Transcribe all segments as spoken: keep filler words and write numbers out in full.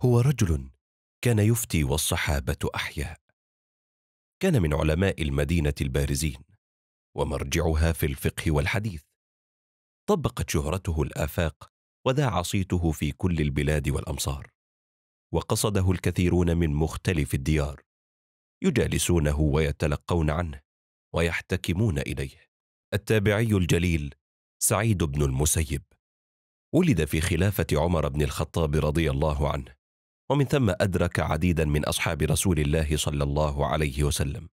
هو رجل كان يفتي والصحابة أحياء. كان من علماء المدينة البارزين، ومرجعها في الفقه والحديث. طبقت شهرته الآفاق، وذاع صيته في كل البلاد والأمصار، وقصده الكثيرون من مختلف الديار، يجالسونه ويتلقون عنه ويحتكمون إليه. التابعي الجليل سعيد بن المسيب ولد في خلافة عمر بن الخطاب رضي الله عنه، ومن ثم أدرك عديدا من أصحاب رسول الله صلى الله عليه وسلم،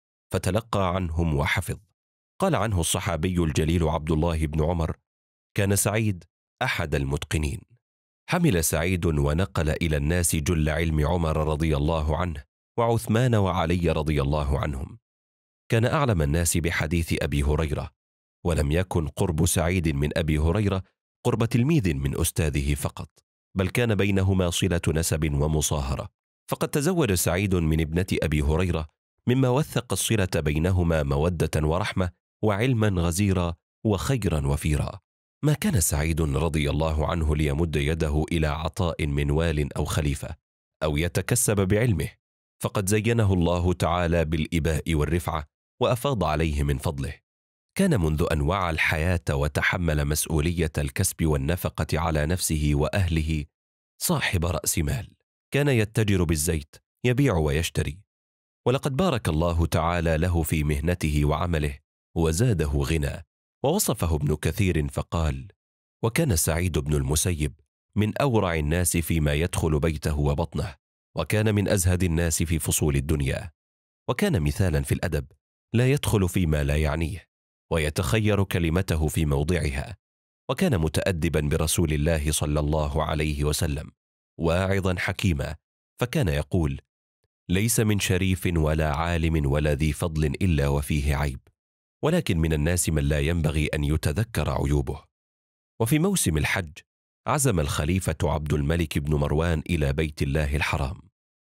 فتلقى عنهم وحفظ. قال عنه الصحابي الجليل عبد الله بن عمر: كان سعيد أحد المتقنين. حمل سعيد ونقل إلى الناس جل علم عمر رضي الله عنه، وعثمان وعلي رضي الله عنهم. كان أعلم الناس بحديث أبي هريرة، ولم يكن قرب سعيد من أبي هريرة قرب تلميذ من أستاذه فقط، بل كان بينهما صلة نسب ومصاهرة. فقد تزوج سعيد من ابنة أبي هريرة، مما وثق الصلة بينهما مودة ورحمة وعلما غزيرا وخيرا وفيرا. ما كان سعيد رضي الله عنه ليمد يده إلى عطاء من وال أو خليفة، أو يتكسب بعلمه، فقد زينه الله تعالى بالإباء والرفعة، وأفاض عليه من فضله. كان منذ أن وعى الحياة وتحمل مسؤولية الكسب والنفقة على نفسه وأهله صاحب رأس مال. كان يتجر بالزيت، يبيع ويشتري، ولقد بارك الله تعالى له في مهنته وعمله، وزاده غنى. ووصفه ابن كثير فقال: وكان سعيد بن المسيب من أورع الناس فيما يدخل بيته وبطنه، وكان من أزهد الناس في فصول الدنيا، وكان مثالا في الأدب، لا يدخل فيما لا يعنيه، ويتخير كلمته في موضعها. وكان متأدبا برسول الله صلى الله عليه وسلم، واعظا حكيما، فكان يقول: ليس من شريف ولا عالم ولا ذي فضل إلا وفيه عيب، ولكن من الناس من لا ينبغي أن يتذكر عيوبه. وفي موسم الحج عزم الخليفة عبد الملك بن مروان إلى بيت الله الحرام،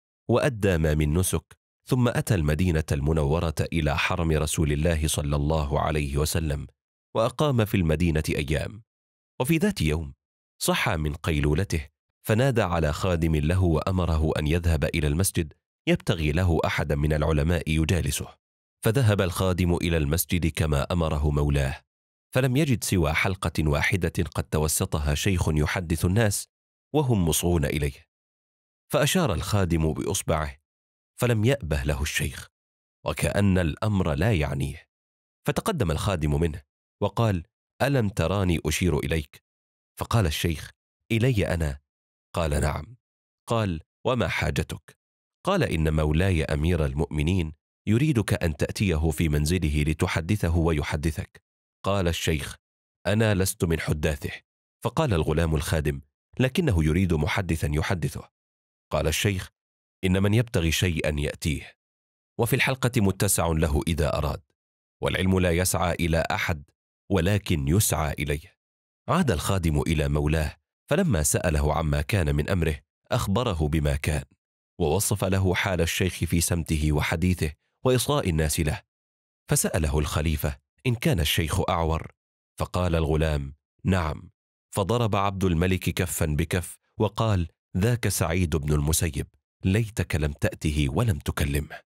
وأدى ما من نسك، ثم أتى المدينة المنورة إلى حرم رسول الله صلى الله عليه وسلم، وأقام في المدينة أيام. وفي ذات يوم صحى من قيلولته، فنادى على خادم له وأمره أن يذهب إلى المسجد يبتغي له أحدا من العلماء يجالسه. فذهب الخادم إلى المسجد كما أمره مولاه، فلم يجد سوى حلقة واحدة قد توسطها شيخ يحدث الناس وهم مصغون إليه، فأشار الخادم بإصبعه، فلم يأبه له الشيخ، وكأن الأمر لا يعنيه. فتقدم الخادم منه وقال: ألم تراني أشير إليك؟ فقال الشيخ: إلي أنا؟ قال: نعم. قال: وما حاجتك؟ قال: إن مولاي أمير المؤمنين يريدك أن تأتيه في منزله لتحدثه ويحدثك. قال الشيخ: أنا لست من حداثه. فقال الغلام الخادم: لكنه يريد محدثا يحدثه. قال الشيخ: إن من يبتغي شيئا يأتيه، وفي الحلقة متسع له إذا أراد، والعلم لا يسعى إلى أحد ولكن يسعى إليه. عاد الخادم إلى مولاه، فلما سأله عما كان من أمره أخبره بما كان، ووصف له حال الشيخ في سمته وحديثه وإصغاء الناس له. فسأله الخليفة إن كان الشيخ أعور، فقال الغلام: نعم. فضرب عبد الملك كفا بكف وقال: ذاك سعيد بن المسيب، ليتك لم تأته ولم تكلمه.